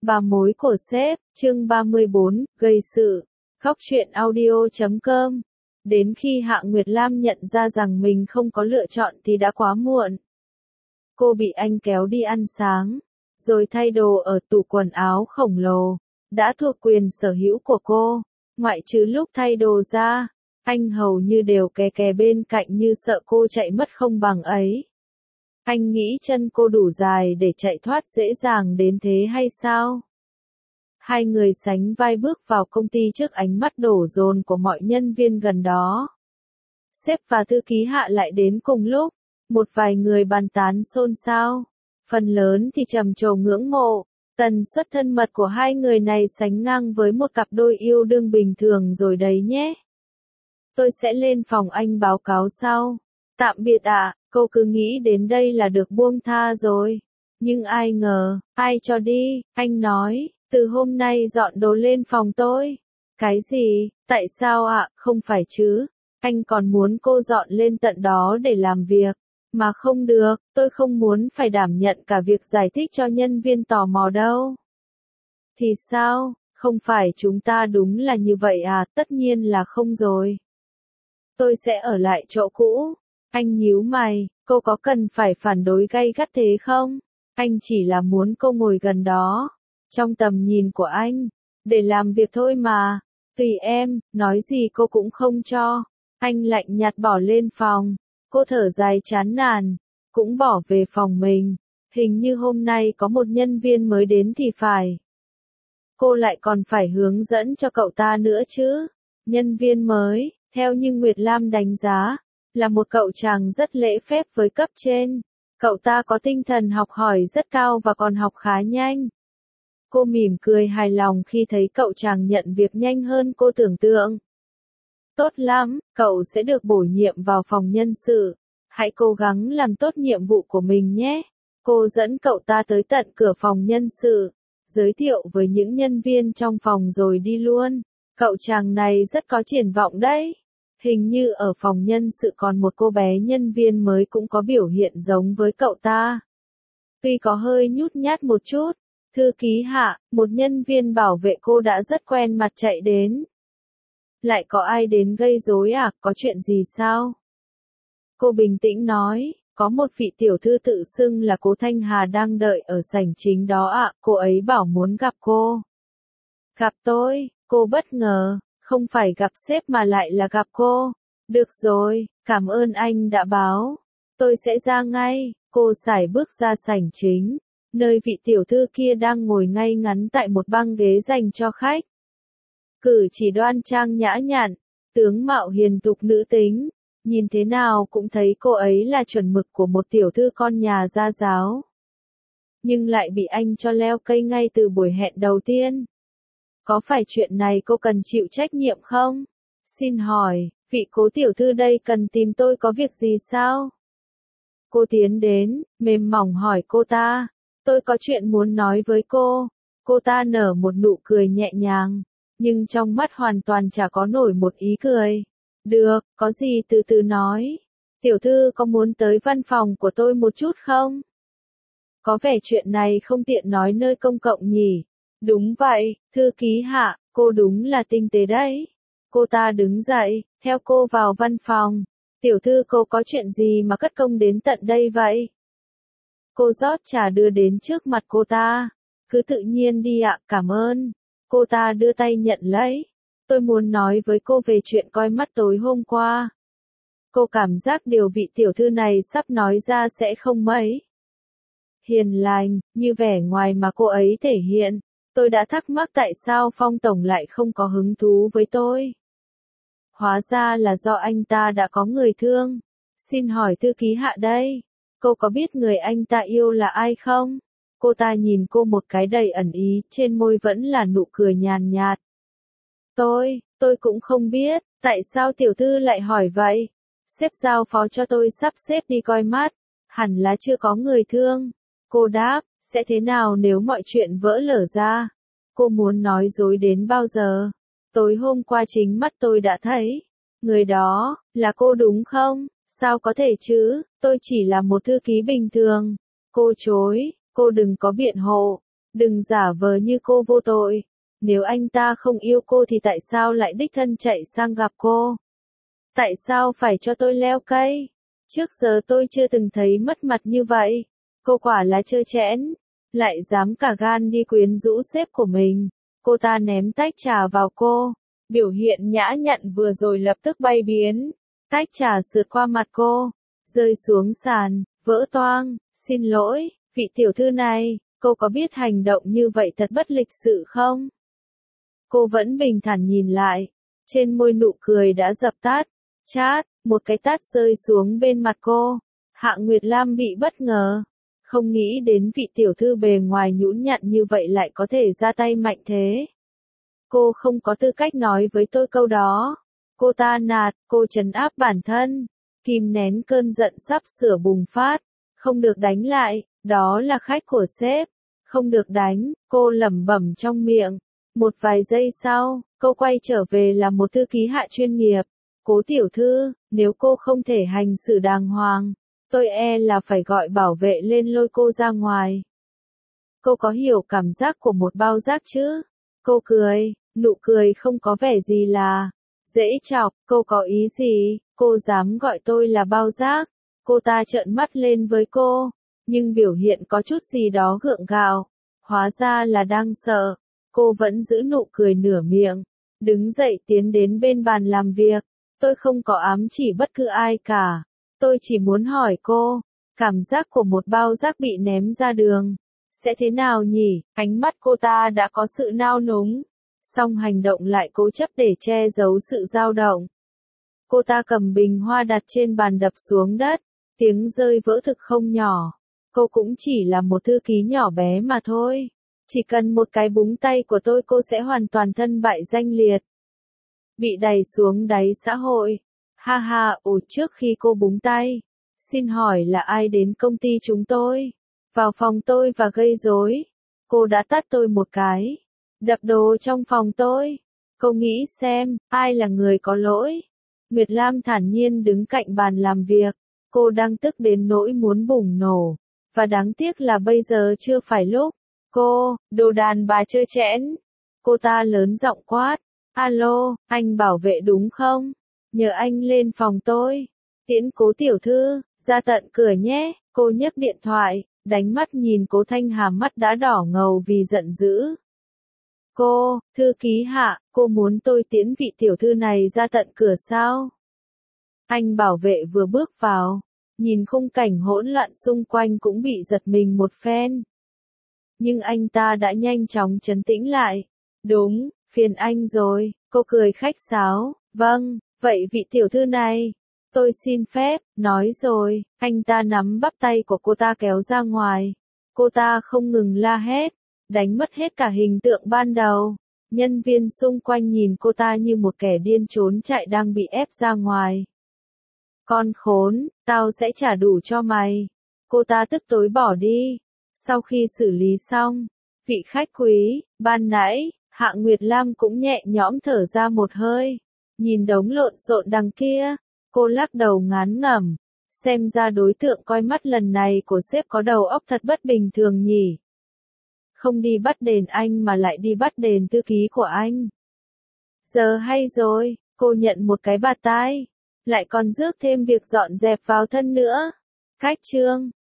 Bà mối của sếp, chương 34, gây sự. Khóc chuyện audio.com. Đến khi Hạ Nguyệt Lam nhận ra rằng mình không có lựa chọn thì đã quá muộn. Cô bị anh kéo đi ăn sáng, rồi thay đồ ở tủ quần áo khổng lồ, đã thuộc quyền sở hữu của cô. Ngoại trừ lúc thay đồ ra, anh hầu như đều kè bên cạnh như sợ cô chạy mất không bằng ấy. Anh nghĩ chân cô đủ dài để chạy thoát dễ dàng đến thế hay sao? Hai người sánh vai bước vào công ty trước ánh mắt đổ dồn của mọi nhân viên gần đó. Sếp và thư ký Hạ lại đến cùng lúc, một vài người bàn tán xôn xao, phần lớn thì trầm trồ ngưỡng mộ. Tần suất thân mật của hai người này sánh ngang với một cặp đôi yêu đương bình thường rồi đấy nhé. Tôi sẽ lên phòng anh báo cáo sau. Tạm biệt ạ, cô cứ nghĩ đến đây là được buông tha rồi. Nhưng ai ngờ, ai cho đi, anh nói, từ hôm nay dọn đồ lên phòng tôi. Cái gì, tại sao ạ, không phải chứ, anh còn muốn cô dọn lên tận đó để làm việc. Mà không được, tôi không muốn phải đảm nhận cả việc giải thích cho nhân viên tò mò đâu. Thì sao, không phải chúng ta đúng là như vậy à, tất nhiên là không rồi. Tôi sẽ ở lại chỗ cũ. Anh nhíu mày, cô có cần phải phản đối gay gắt thế không? Anh chỉ là muốn cô ngồi gần đó, trong tầm nhìn của anh, để làm việc thôi mà. Tùy em, nói gì cô cũng không cho. Anh lạnh nhạt bỏ lên phòng. Cô thở dài chán nản, cũng bỏ về phòng mình. Hình như hôm nay có một nhân viên mới đến thì phải. Cô lại còn phải hướng dẫn cho cậu ta nữa chứ. Nhân viên mới, theo như Nguyệt Lam đánh giá, là một cậu chàng rất lễ phép với cấp trên. Cậu ta có tinh thần học hỏi rất cao và còn học khá nhanh. Cô mỉm cười hài lòng khi thấy cậu chàng nhận việc nhanh hơn cô tưởng tượng. Tốt lắm, cậu sẽ được bổ nhiệm vào phòng nhân sự. Hãy cố gắng làm tốt nhiệm vụ của mình nhé. Cô dẫn cậu ta tới tận cửa phòng nhân sự, giới thiệu với những nhân viên trong phòng rồi đi luôn. Cậu chàng này rất có triển vọng đấy. Hình như ở phòng nhân sự còn một cô bé nhân viên mới cũng có biểu hiện giống với cậu ta. Tuy có hơi nhút nhát một chút, thư ký Hạ, một nhân viên bảo vệ cô đã rất quen mặt chạy đến. Lại có ai đến gây rối à, có chuyện gì sao? Cô bình tĩnh nói, có một vị tiểu thư tự xưng là cô Thanh Hà đang đợi ở sảnh chính đó ạ, cô ấy bảo muốn gặp cô. Gặp tôi, cô bất ngờ, không phải gặp sếp mà lại là gặp cô. Được rồi, cảm ơn anh đã báo. Tôi sẽ ra ngay. Cô sải bước ra sảnh chính, nơi vị tiểu thư kia đang ngồi ngay ngắn tại một băng ghế dành cho khách. Cử chỉ đoan trang nhã nhặn, tướng mạo hiền thục nữ tính, nhìn thế nào cũng thấy cô ấy là chuẩn mực của một tiểu thư con nhà gia giáo. Nhưng lại bị anh cho leo cây ngay từ buổi hẹn đầu tiên. Có phải chuyện này cô cần chịu trách nhiệm không? Xin hỏi, vị cố tiểu thư đây cần tìm tôi có việc gì sao? Cô tiến đến, mềm mỏng hỏi cô ta. Tôi có chuyện muốn nói với cô. Cô ta nở một nụ cười nhẹ nhàng, nhưng trong mắt hoàn toàn chả có nổi một ý cười. Được, có gì từ từ nói. Tiểu thư có muốn tới văn phòng của tôi một chút không? Có vẻ chuyện này không tiện nói nơi công cộng nhỉ? Đúng vậy, thư ký Hạ, cô đúng là tinh tế đấy. Cô ta đứng dậy, theo cô vào văn phòng. Tiểu thư cô có chuyện gì mà cất công đến tận đây vậy? Cô rót trà đưa đến trước mặt cô ta. Cứ tự nhiên đi ạ, cảm ơn. Cô ta đưa tay nhận lấy. Tôi muốn nói với cô về chuyện coi mắt tối hôm qua. Cô cảm giác điều vị tiểu thư này sắp nói ra sẽ không mấy hiền lành, như vẻ ngoài mà cô ấy thể hiện. Tôi đã thắc mắc tại sao Phong Tổng lại không có hứng thú với tôi. Hóa ra là do anh ta đã có người thương. Xin hỏi thư ký Hạ đây, cô có biết người anh ta yêu là ai không? Cô ta nhìn cô một cái đầy ẩn ý, trên môi vẫn là nụ cười nhàn nhạt. Tôi cũng không biết, tại sao tiểu thư lại hỏi vậy? Sếp giao phó cho tôi sắp xếp đi coi mắt, hẳn là chưa có người thương. Cô đáp, sẽ thế nào nếu mọi chuyện vỡ lở ra? Cô muốn nói dối đến bao giờ? Tối hôm qua chính mắt tôi đã thấy. Người đó, là cô đúng không? Sao có thể chứ, tôi chỉ là một thư ký bình thường. Cô chối, cô đừng có biện hộ. Đừng giả vờ như cô vô tội. Nếu anh ta không yêu cô thì tại sao lại đích thân chạy sang gặp cô? Tại sao phải cho tôi leo cây? Trước giờ tôi chưa từng thấy mất mặt như vậy. Cô quả là trơ trẽn. Lại dám cả gan đi quyến rũ sếp của mình. Cô ta ném tách trà vào cô. Biểu hiện nhã nhặn vừa rồi lập tức bay biến. Tách trà sượt qua mặt cô. Rơi xuống sàn, vỡ toang. Xin lỗi, vị tiểu thư này, cô có biết hành động như vậy thật bất lịch sự không? Cô vẫn bình thản nhìn lại. Trên môi nụ cười đã dập tắt. Chát, một cái tát rơi xuống bên mặt cô. Hạ Nguyệt Lam bị bất ngờ. Không nghĩ đến vị tiểu thư bề ngoài nhũn nhặn như vậy lại có thể ra tay mạnh thế. Cô không có tư cách nói với tôi câu đó. Cô ta nạt, cô trấn áp bản thân. Kìm nén cơn giận sắp sửa bùng phát. Không được đánh lại, đó là khách của sếp. Không được đánh, cô lẩm bẩm trong miệng. Một vài giây sau, cô quay trở về là một thư ký hạ chuyên nghiệp. Cố tiểu thư, nếu cô không thể hành xử đàng hoàng, tôi e là phải gọi bảo vệ lên lôi cô ra ngoài. Cô có hiểu cảm giác của một bao rác chứ? Cô cười, nụ cười không có vẻ gì là dễ chọc, cô có ý gì? Cô dám gọi tôi là bao rác? Cô ta trợn mắt lên với cô, nhưng biểu hiện có chút gì đó gượng gạo. Hóa ra là đang sợ. Cô vẫn giữ nụ cười nửa miệng, đứng dậy tiến đến bên bàn làm việc. Tôi không có ám chỉ bất cứ ai cả. Tôi chỉ muốn hỏi cô, cảm giác của một bao rác bị ném ra đường sẽ thế nào nhỉ? Ánh mắt cô ta đã có sự nao núng, song hành động lại cố chấp để che giấu sự dao động. Cô ta cầm bình hoa đặt trên bàn đập xuống đất, tiếng rơi vỡ thực không nhỏ. Cô cũng chỉ là một thư ký nhỏ bé mà thôi. Chỉ cần một cái búng tay của tôi cô sẽ hoàn toàn thân bại danh liệt. Bị đày xuống đáy xã hội. Ha ha, trước khi cô búng tay. Xin hỏi là ai đến công ty chúng tôi? Vào phòng tôi và gây rối. Cô đã tát tôi một cái. Đập đồ trong phòng tôi. Cô nghĩ xem, ai là người có lỗi? Nguyệt Lam thản nhiên đứng cạnh bàn làm việc. Cô đang tức đến nỗi muốn bùng nổ. Và đáng tiếc là bây giờ chưa phải lúc. Cô, đồ đàn bà trơ trẽn. Cô ta lớn giọng quát. Alo, anh bảo vệ đúng không? Nhờ anh lên phòng tôi. Tiễn Cố tiểu thư, ra tận cửa nhé. Cô nhấc điện thoại, đánh mắt nhìn Cố Thanh Hà mắt đã đỏ ngầu vì giận dữ. Cô, thư ký Hạ, cô muốn tôi tiễn vị tiểu thư này ra tận cửa sao? Anh bảo vệ vừa bước vào, nhìn khung cảnh hỗn loạn xung quanh cũng bị giật mình một phen. Nhưng anh ta đã nhanh chóng trấn tĩnh lại. Đúng, phiền anh rồi, cô cười khách sáo. Vâng, vậy vị tiểu thư này, tôi xin phép, nói rồi, anh ta nắm bắp tay của cô ta kéo ra ngoài. Cô ta không ngừng la hét, đánh mất hết cả hình tượng ban đầu. Nhân viên xung quanh nhìn cô ta như một kẻ điên trốn chạy đang bị ép ra ngoài. Con khốn, tao sẽ trả đủ cho mày. Cô ta tức tối bỏ đi. Sau khi xử lý xong, vị khách quý, ban nãy, Hạ Nguyệt Lam cũng nhẹ nhõm thở ra một hơi. Nhìn đống lộn xộn đằng kia, cô lắc đầu ngán ngẩm. Xem ra đối tượng coi mắt lần này của sếp có đầu óc thật bất bình thường nhỉ. Không đi bắt đền anh mà lại đi bắt đền thư ký của anh. Giờ hay rồi, cô nhận một cái bạt tai. Lại còn rước thêm việc dọn dẹp vào thân nữa. Cách chương